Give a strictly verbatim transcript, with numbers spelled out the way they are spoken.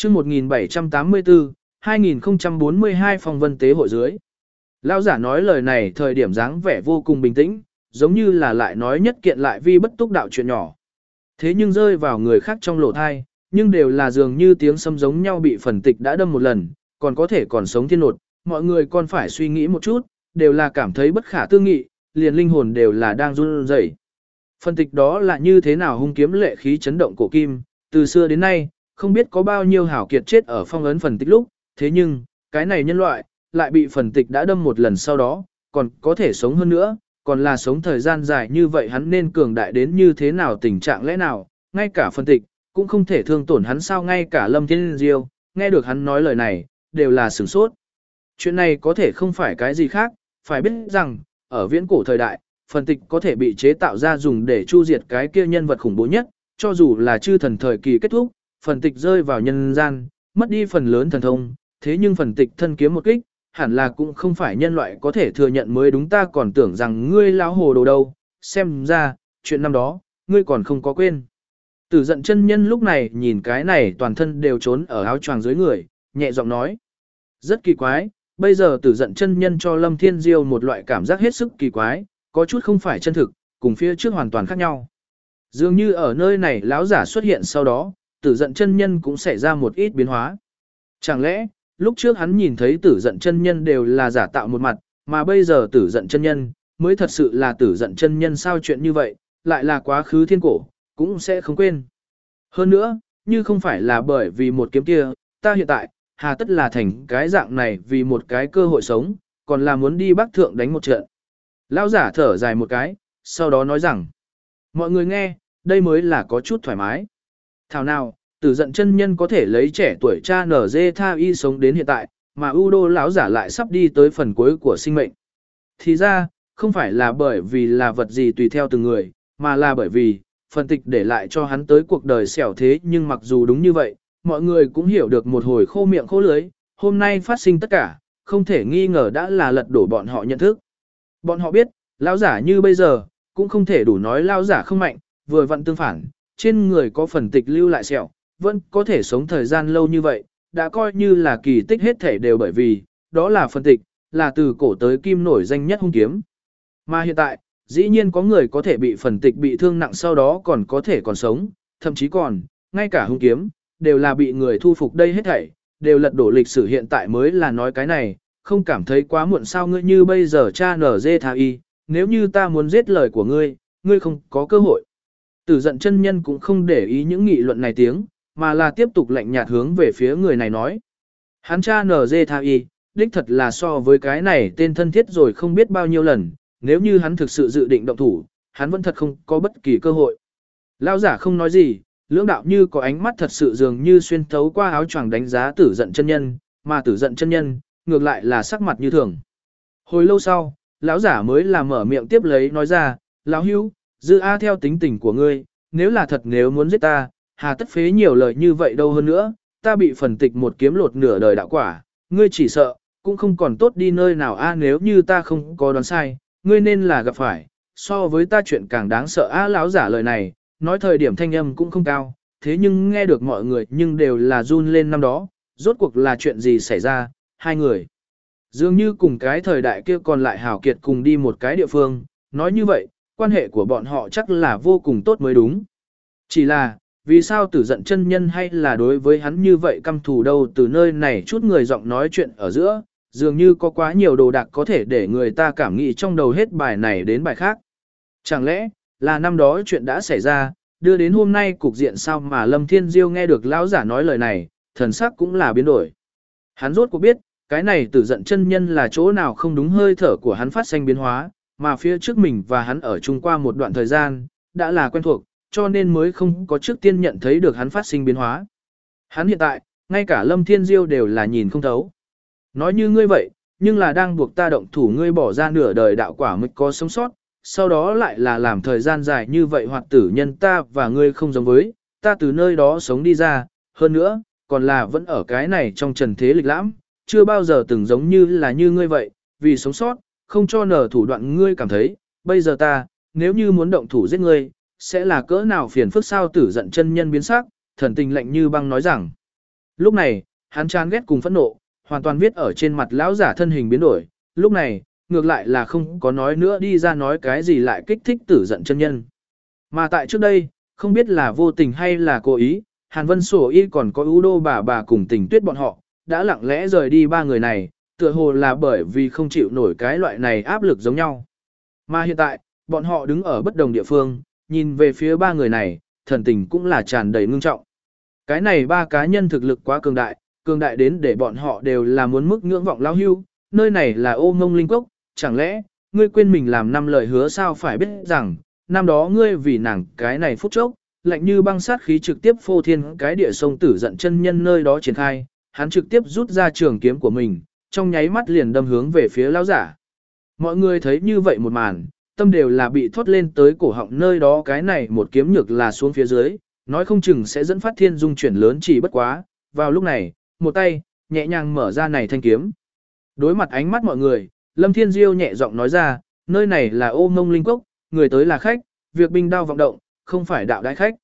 chương một nghìn bảy trăm tám mươi tư, hai nghìn không trăm bốn mươi hai phong vân tế hội dưới. Lão giả nói lời này thời điểm dáng vẻ vô cùng bình tĩnh, giống như là lại nói nhất kiện lại vi bất túc đạo chuyện nhỏ. Thế nhưng rơi vào người khác trong lỗ thai, nhưng đều là dường như tiếng sấm giống nhau bị phần tịch đã đâm một lần, còn có thể còn sống thiên nột, mọi người còn phải suy nghĩ một chút, đều là cảm thấy bất khả tư nghị, liền linh hồn đều là đang run rẩy. Phần tịch đó là như thế nào hung kiếm lệ khí chấn động cổ kim, từ xưa đến nay, không biết có bao nhiêu hảo kiệt chết ở phong ấn phần tịch lúc, thế nhưng, cái này nhân loại, lại bị phần tịch đã đâm một lần sau đó, còn có thể sống hơn nữa, còn là sống thời gian dài như vậy hắn nên cường đại đến như thế nào tình trạng lẽ nào, ngay cả phần tịch, cũng không thể thương tổn hắn sao ngay cả Lâm Thiên Diêu, nghe được hắn nói lời này, đều là sửng sốt. Chuyện này có thể không phải cái gì khác, phải biết rằng, ở viễn cổ thời đại, phần tịch có thể bị chế tạo ra dùng để chu diệt cái kia nhân vật khủng bố nhất, cho dù là chư thần thời kỳ kết thúc, phần tịch rơi vào nhân gian, mất đi phần lớn thần thông, thế nhưng phần tịch thân kiếm một kích, hẳn là cũng không phải nhân loại có thể thừa nhận mới đúng ta còn tưởng rằng ngươi lão hồ đồ đâu, xem ra, chuyện năm đó, ngươi còn không có quên. Tử giận chân nhân lúc này nhìn cái này toàn thân đều trốn ở áo choàng dưới người, nhẹ giọng nói. Rất kỳ quái, bây giờ tử giận chân nhân cho Lâm Thiên Diêu một loại cảm giác hết sức kỳ quái, có chút không phải chân thực, cùng phía trước hoàn toàn khác nhau. Dường như ở nơi này lão giả xuất hiện sau đó, tử giận chân nhân cũng xảy ra một ít biến hóa. Chẳng lẽ, lúc trước hắn nhìn thấy tử giận chân nhân đều là giả tạo một mặt, mà bây giờ tử giận chân nhân, mới thật sự là tử giận chân nhân sao chuyện như vậy, lại là quá khứ thiên cổ, cũng sẽ không quên. Hơn nữa, như không phải là bởi vì một kiếm kia, ta hiện tại, hà tất là thành cái dạng này vì một cái cơ hội sống, còn là muốn đi bắc thượng đánh một trận. Lão giả thở dài một cái, sau đó nói rằng, mọi người nghe, đây mới là có chút thoải mái. Thảo nào, tử giận chân nhân có thể lấy trẻ tuổi cha nở dê tha y sống đến hiện tại, mà ưu đô lão giả lại sắp đi tới phần cuối của sinh mệnh. Thì ra, không phải là bởi vì là vật gì tùy theo từng người, mà là bởi vì, phần tịch để lại cho hắn tới cuộc đời xẻo thế nhưng mặc dù đúng như vậy, mọi người cũng hiểu được một hồi khô miệng khô lưới, hôm nay phát sinh tất cả, không thể nghi ngờ đã là lật đổ bọn họ nhận thức. Bọn họ biết, lão giả như bây giờ, cũng không thể đủ nói lão giả không mạnh, vừa vặn tương phản, trên người có phần tịch lưu lại sẹo, vẫn có thể sống thời gian lâu như vậy, đã coi như là kỳ tích hết thể đều bởi vì, đó là phần tịch, là từ cổ tới kim nổi danh nhất hung kiếm. Mà hiện tại, dĩ nhiên có người có thể bị phần tịch bị thương nặng sau đó còn có thể còn sống, thậm chí còn, ngay cả hung kiếm, đều là bị người thu phục đây hết thảy, đều lật đổ lịch sử hiện tại mới là nói cái này, không cảm thấy quá muộn sao ngươi như bây giờ cha nở dê tha y, nếu như ta muốn giết lời của ngươi, ngươi không có cơ hội. Tử giận chân nhân cũng không để ý những nghị luận này tiếng, mà là tiếp tục lạnh nhạt hướng về phía người này nói. Hắn cha nở dê tha y, đích thật là so với cái này tên thân thiết rồi không biết bao nhiêu lần, nếu như hắn thực sự dự định động thủ, hắn vẫn thật không có bất kỳ cơ hội. Lão giả không nói gì, lưỡng đạo như có ánh mắt thật sự dường như xuyên thấu qua áo choàng đánh giá tử giận chân nhân, mà tử giận chân nhân, ngược lại là sắc mặt như thường. Hồi lâu sau, lão giả mới là mở miệng tiếp lấy nói ra, lão hữu, dư a theo tính tình của ngươi, nếu là thật nếu muốn giết ta, hà tất phế nhiều lời như vậy đâu hơn nữa, ta bị phần tịch một kiếm lột nửa đời đạo quả, ngươi chỉ sợ, cũng không còn tốt đi nơi nào a nếu như ta không có đoán sai, ngươi nên là gặp phải, so với ta chuyện càng đáng sợ a lão giả lời này, nói thời điểm thanh âm cũng không cao, thế nhưng nghe được mọi người nhưng đều là run lên năm đó, rốt cuộc là chuyện gì xảy ra, hai người. Dường như cùng cái thời đại kia còn lại hảo kiệt cùng đi một cái địa phương, nói như vậy, quan hệ của bọn họ chắc là vô cùng tốt mới đúng. Chỉ là, vì sao tử giận chân nhân hay là đối với hắn như vậy căm thù đâu từ nơi này chút người giọng nói chuyện ở giữa, dường như có quá nhiều đồ đạc có thể để người ta cảm nghĩ trong đầu hết bài này đến bài khác. Chẳng lẽ, là năm đó chuyện đã xảy ra, đưa đến hôm nay cục diện sao mà Lâm Thiên Diêu nghe được lão giả nói lời này, thần sắc cũng là biến đổi. Hắn rốt cuộc biết, cái này tử giận chân nhân là chỗ nào không đúng hơi thở của hắn phát sinh biến hóa, mà phía trước mình và hắn ở chung qua một đoạn thời gian, đã là quen thuộc, cho nên mới không có trước tiên nhận thấy được hắn phát sinh biến hóa. Hắn hiện tại, ngay cả Lâm Thiên Diêu đều là nhìn không thấu. Nói như ngươi vậy, nhưng là đang buộc ta động thủ ngươi bỏ ra nửa đời đạo quả mới có sống sót, sau đó lại là làm thời gian dài như vậy hoặc tử nhân ta và ngươi không giống với, ta từ nơi đó sống đi ra, hơn nữa, còn là vẫn ở cái này trong trần thế lịch lãm, chưa bao giờ từng giống như là như ngươi vậy, vì sống sót, không cho nở thủ đoạn ngươi cảm thấy, bây giờ ta, nếu như muốn động thủ giết ngươi, sẽ là cỡ nào phiền phức sao tử giận chân nhân biến sắc, thần tình lạnh như băng nói rằng, Lúc này, hắn chán ghét cùng phẫn nộ, hoàn toàn viết ở trên mặt lão giả thân hình biến đổi, lúc này, ngược lại là không có nói nữa đi ra nói cái gì lại kích thích tử giận chân nhân. Mà tại trước đây, không biết là vô tình hay là cố ý, Hàn Vân Sổ Y còn có ưu đô bà bà cùng tình tuyết bọn họ, đã lặng lẽ rời đi ba người này, tựa hồ là bởi vì không chịu nổi cái loại này áp lực giống nhau. Mà hiện tại, bọn họ đứng ở bất đồng địa phương, nhìn về phía ba người này, thần tình cũng là tràn đầy ngưng trọng. Cái này ba cá nhân thực lực quá cường đại, cường đại đến để bọn họ đều là muốn mức ngưỡng vọng lao hưu, nơi này là ô ngông linh cốc, chẳng lẽ, ngươi quên mình làm năm lời hứa sao phải biết rằng, năm đó ngươi vì nàng cái này phút chốc, lạnh như băng sát khí trực tiếp phô thiên cái địa sông tử giận chân nhân nơi đó triển khai, hắn trực tiếp rút ra trường kiếm của mình, trong nháy mắt liền đâm hướng về phía lão giả. Mọi người thấy như vậy một màn, tâm đều là bị thoát lên tới cổ họng nơi đó cái này một kiếm nhược là xuống phía dưới, nói không chừng sẽ dẫn phát thiên dung chuyển lớn chỉ bất quá, vào lúc này, một tay, nhẹ nhàng mở ra này thanh kiếm. Đối mặt ánh mắt mọi người, Lâm Thiên Diêu nhẹ giọng nói ra, nơi này là ô mông linh cốc, người tới là khách, việc binh đao vọng động, không phải đạo đại khách.